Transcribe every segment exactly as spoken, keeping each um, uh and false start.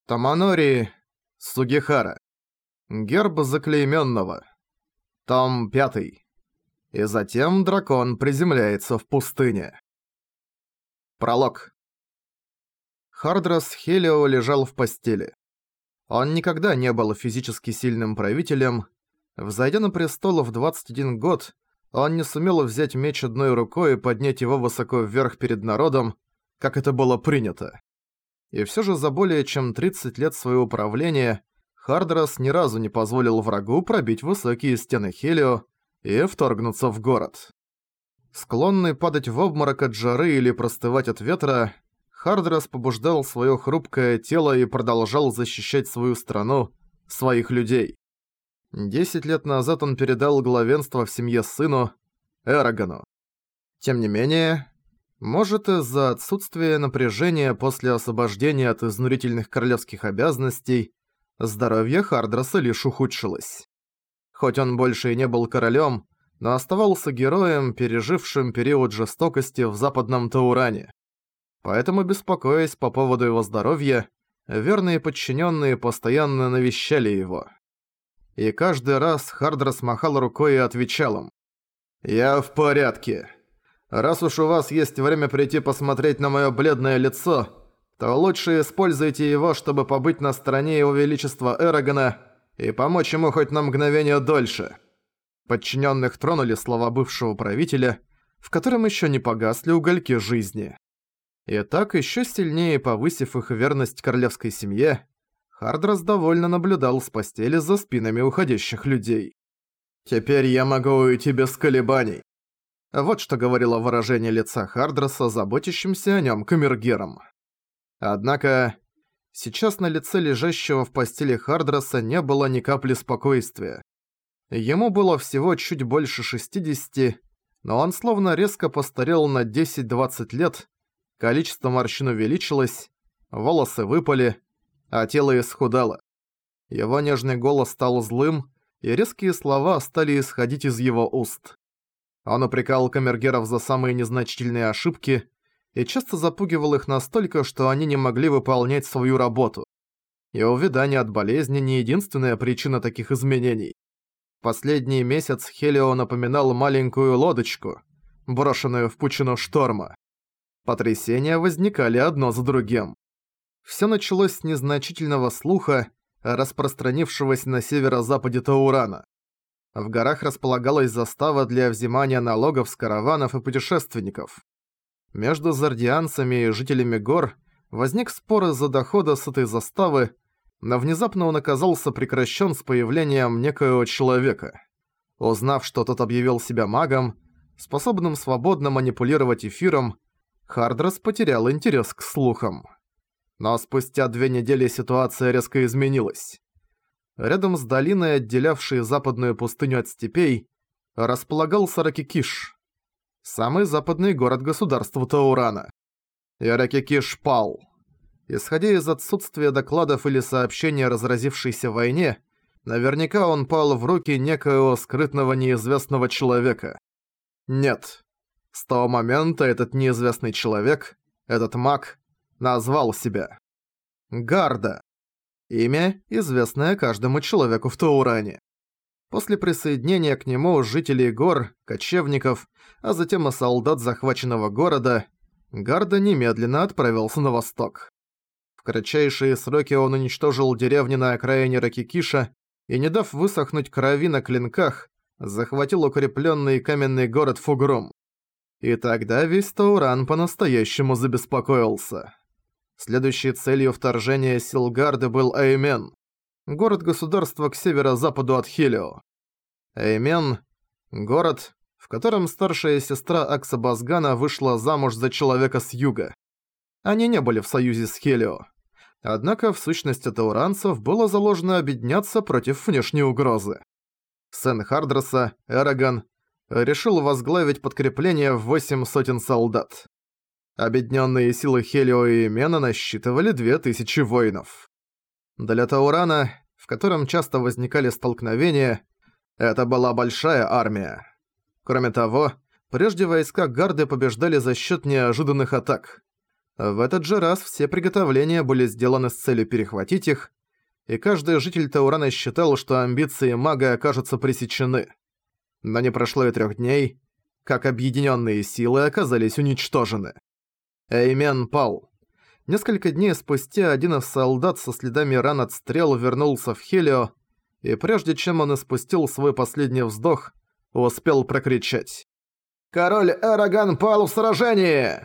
Таманори Сугихара. Герб заклеймённого. Том пятый. И затем дракон приземляется в пустыне. Пролог. Хардрас Хелио лежал в постели. Он никогда не был физически сильным правителем. Взойдя на престол в двадцать один год, он не сумел взять меч одной рукой и поднять его высоко вверх перед народом, как это было принято. И всё же за более чем тридцать лет своего правления Хардрас ни разу не позволил врагу пробить высокие стены Хелио и вторгнуться в город. Склонный падать в обморок от жары или простывать от ветра, Хардрас побуждал своё хрупкое тело и продолжал защищать свою страну, своих людей. Десять лет назад он передал главенство в семье сыну, Эрагану. Тем не менее, может, из-за отсутствия напряжения после освобождения от изнурительных королевских обязанностей, здоровье Хардраса лишь ухудшилось. Хоть он больше и не был королем, но оставался героем, пережившим период жестокости в Западном Тауране. Поэтому, беспокоясь по поводу его здоровья, верные подчиненные постоянно навещали его. И каждый раз Хардрас махал рукой и отвечал им: «Я в порядке. Раз уж у вас есть время прийти посмотреть на моё бледное лицо, то лучше используйте его, чтобы побыть на стороне его величества Эрагана и помочь ему хоть на мгновение дольше». Подчиненных тронули слова бывшего правителя, в котором еще не погасли угольки жизни. И так, еще сильнее повысив их верность королевской семье, Хардрас довольно наблюдал с постели за спинами уходящих людей. «Теперь я могу уйти без колебаний». Вот что говорило выражение лица Хардраса, заботящимся о нем камергером. Однако, сейчас на лице лежащего в постели Хардраса не было ни капли спокойствия. Ему было всего чуть больше шестидесяти, но он словно резко постарел на десять-двадцать лет, количество морщин увеличилось, волосы выпали, а тело исхудало. Его нежный голос стал злым, и резкие слова стали исходить из его уст. Он упрекал камергеров за самые незначительные ошибки и часто запугивал их настолько, что они не могли выполнять свою работу. И увядание от болезни не единственная причина таких изменений. Последний месяц Хелио напоминал маленькую лодочку, брошенную в пучину шторма. Потрясения возникали одно за другим. Всё началось с незначительного слуха, распространившегося на северо-западе Таурана. В горах располагалась застава для взимания налогов с караванов и путешественников. Между зардианцами и жителями гор возник спор из-за дохода с этой заставы, но внезапно он оказался прекращен с появлением некоего человека. Узнав, что тот объявил себя магом, способным свободно манипулировать эфиром, Хардрас потерял интерес к слухам. Но спустя две недели ситуация резко изменилась. Рядом с долиной, отделявшей западную пустыню от степей, располагался Ракикиш, самый западный город государства Таурана. И Ракикиш пал. Исходя из отсутствия докладов или сообщений о разразившейся войне, наверняка он пал в руки некоего скрытного неизвестного человека. Нет. С того момента этот неизвестный человек, этот маг, назвал себя Гарда. Имя, известное каждому человеку в Тауране. После присоединения к нему жителей гор, кочевников, а затем и солдат захваченного города, Гарда немедленно отправился на восток. В кратчайшие сроки он уничтожил деревни на окраине Ракикиша и, не дав высохнуть крови на клинках, захватил укрепленный каменный город Фугрум. И тогда весь Тауран по-настоящему забеспокоился. Следующей целью вторжения сил Гарды был Эймен, город-государство к северо-западу от Хелио. Эймен – город, в котором старшая сестра Аксабазгана вышла замуж за человека с юга. Они не были в союзе с Хелио. Однако в сущности тауранцев было заложено объединяться против внешней угрозы. Сын Хардраса, Эраган, решил возглавить подкрепление в восемь сотен солдат. Объединенные силы Хелио и Эмена насчитывали две тысячи воинов. Для Таурана, в котором часто возникали столкновения, это была большая армия. Кроме того, прежде войска Гарды побеждали за счет неожиданных атак. В этот же раз все приготовления были сделаны с целью перехватить их, и каждый житель Таурана считал, что амбиции мага окажутся пресечены. Но не прошло и трех дней, как объединенные силы оказались уничтожены. Эймен пал. Несколько дней спустя один из солдат со следами ран от стрел вернулся в Хелио, и прежде чем он испустил свой последний вздох, успел прокричать: «Король Эраган пал в сражении!»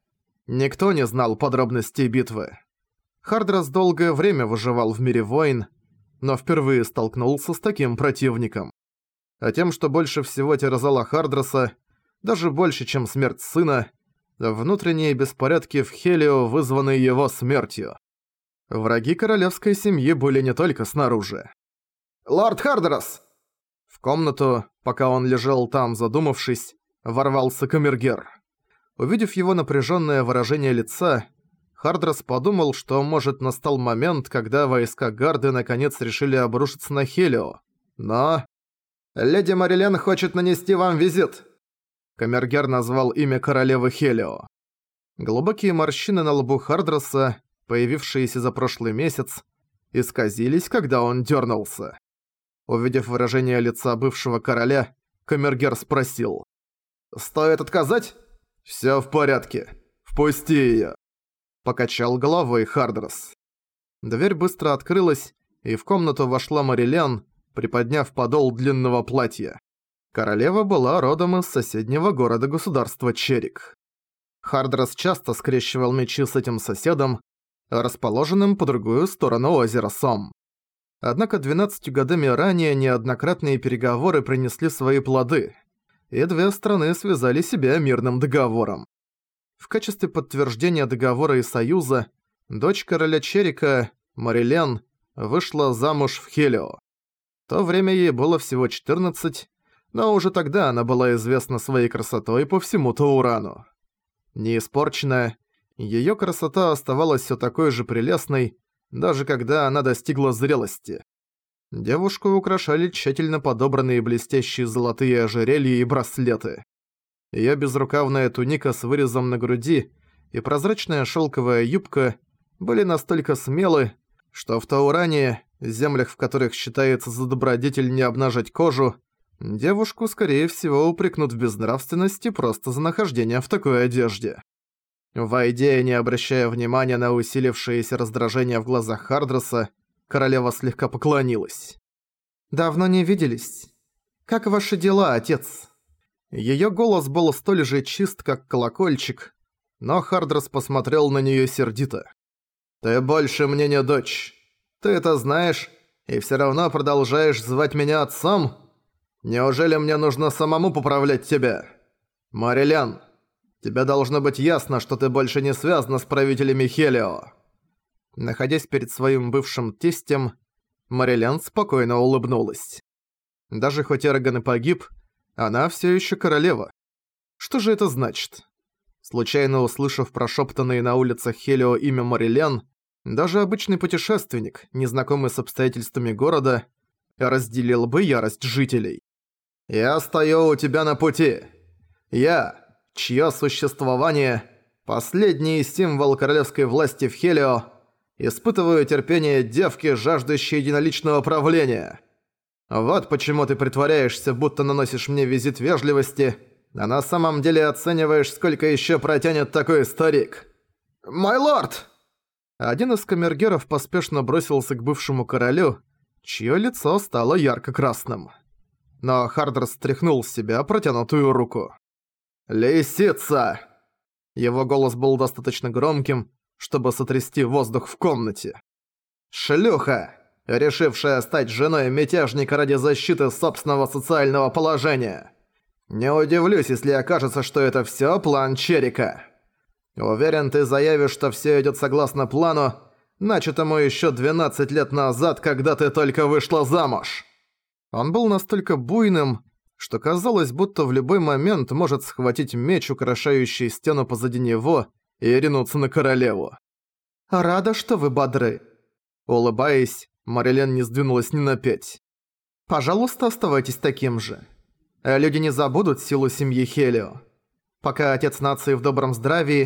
Никто не знал подробностей битвы. Хардрас долгое время выживал в мире войн, но впервые столкнулся с таким противником. А тем, что больше всего терзало Хардраса, даже больше, чем смерть сына, внутренние беспорядки в Хелио, вызванные его смертью. Враги королевской семьи были не только снаружи. «Лорд Хардрас!» В комнату, пока он лежал там, задумавшись, ворвался камергер. Увидев его напряженное выражение лица, Хардрас подумал, что, может, настал момент, когда войска Гарды наконец решили обрушиться на Хелио. Но... «Леди Марилен хочет нанести вам визит!» Камергер назвал имя королевы Хелио. Глубокие морщины на лбу Хардраса, появившиеся за прошлый месяц, исказились, когда он дернулся. Увидев выражение лица бывшего короля, камергер спросил: «Стоит отказать?» «Всё в порядке. Впусти её», — покачал головой Хардрас. Дверь быстро открылась, и в комнату вошла Марилен, приподняв подол длинного платья. Королева была родом из соседнего города-государства Черик. Хардрас часто скрещивал мечи с этим соседом, расположенным по другую сторону озера Сом. Однако двенадцатью годами ранее неоднократные переговоры принесли свои плоды, и две страны связали себя мирным договором. В качестве подтверждения договора и союза дочь короля Черика, Марилен, вышла замуж в Хелио. В то время ей было всего четырнадцать, но уже тогда она была известна своей красотой по всему Таурану. Неиспорченная, её красота оставалась всё такой же прелестной, даже когда она достигла зрелости. Девушку украшали тщательно подобранные блестящие золотые ожерелья и браслеты. Её безрукавная туника с вырезом на груди и прозрачная шёлковая юбка были настолько смелы, что в Тауране, землях, в которых считается за добродетель не обнажать кожу, девушку, скорее всего, упрекнут в безнравственности просто за нахождение в такой одежде. Войдя и не обращая внимания на усилившееся раздражение в глазах Хардраса, королева слегка поклонилась. «Давно не виделись. Как ваши дела, отец?» Её голос был столь же чист, как колокольчик, но Хардрас посмотрел на неё сердито. «Ты больше мне не дочь. Ты это знаешь, и всё равно продолжаешь звать меня отцом? Неужели мне нужно самому поправлять тебя? Марилен, тебе должно быть ясно, что ты больше не связана с правителями Хелио». Находясь перед своим бывшим тестем, Марилен спокойно улыбнулась. Даже хоть Эрагон и погиб, она всё ещё королева. Что же это значит? Случайно услышав прошептанное на улицах Хелио имя Марилен, даже обычный путешественник, незнакомый с обстоятельствами города, разделил бы ярость жителей. «Я стою у тебя на пути. Я, чье существование – последний символ королевской власти в Хелио, испытываю терпение девки, жаждущей единоличного правления. Вот почему ты притворяешься, будто наносишь мне визит вежливости, а на самом деле оцениваешь, сколько еще протянет такой старик». «Мой лорд!» Один из камергеров поспешно бросился к бывшему королю, чье лицо стало ярко-красным. Но Хардрас стряхнул с себя протянутую руку. «Лисица!» Его голос был достаточно громким, чтобы сотрясти воздух в комнате. «Шлюха, решившая стать женой мятежника ради защиты собственного социального положения. Не удивлюсь, если окажется, что это всё план Черика. Уверен, ты заявишь, что всё идёт согласно плану, начатому ещё двенадцать лет назад, когда ты только вышла замуж». Он был настолько буйным, что казалось, будто в любой момент может схватить меч, украшающий стену позади него, и ринуться на королеву. «Рада, что вы бодры». Улыбаясь, Марилен не сдвинулась ни на пять. «Пожалуйста, оставайтесь таким же. Люди не забудут силу семьи Хелио. Пока отец нации в добром здравии,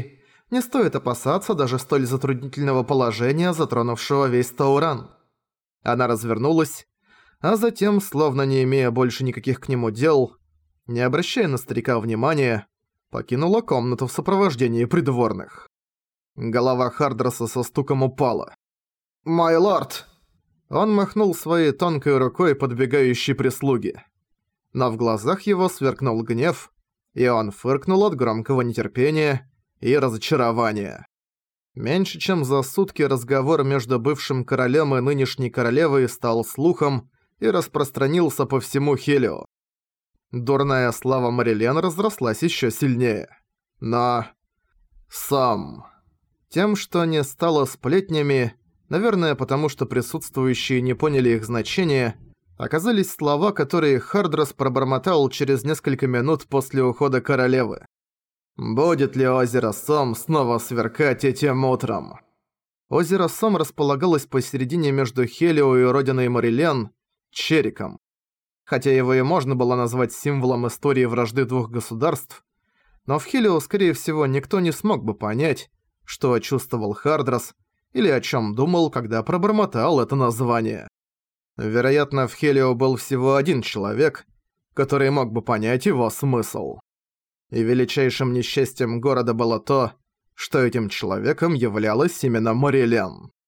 Не стоит опасаться даже столь затруднительного положения, затронувшего весь Тауран. Она развернулась, а затем, словно не имея больше никаких к нему дел, не обращая на старика внимания, покинула комнату в сопровождении придворных. Голова Хардроса со стуком упала. «Мой лорд!» Он махнул своей тонкой рукой подбегающей прислуги. Но в глазах его сверкнул гнев, и он фыркнул от громкого нетерпения и разочарования. Меньше чем за сутки разговор между бывшим королем и нынешней королевой стал слухом и распространился по всему Хелио. Дурная слава Марилен разрослась еще сильнее. Но... сам... Тем, что не стало сплетнями, наверное, потому что присутствующие не поняли их значения, оказались слова, которые Хардрос пробормотал через несколько минут после ухода королевы. «Будет ли озеро Сом снова сверкать этим утром?» Озеро Сом располагалось посередине между Хелио и родиной Марилен, Чериком. Хотя его и можно было назвать символом истории вражды двух государств, но в Хелио, скорее всего, никто не смог бы понять, что чувствовал Хардрос или о чем думал, когда пробормотал это название. Вероятно, в Хелио был всего один человек, который мог бы понять его смысл. И величайшим несчастьем города было то, что этим человеком являлась именно Марилен.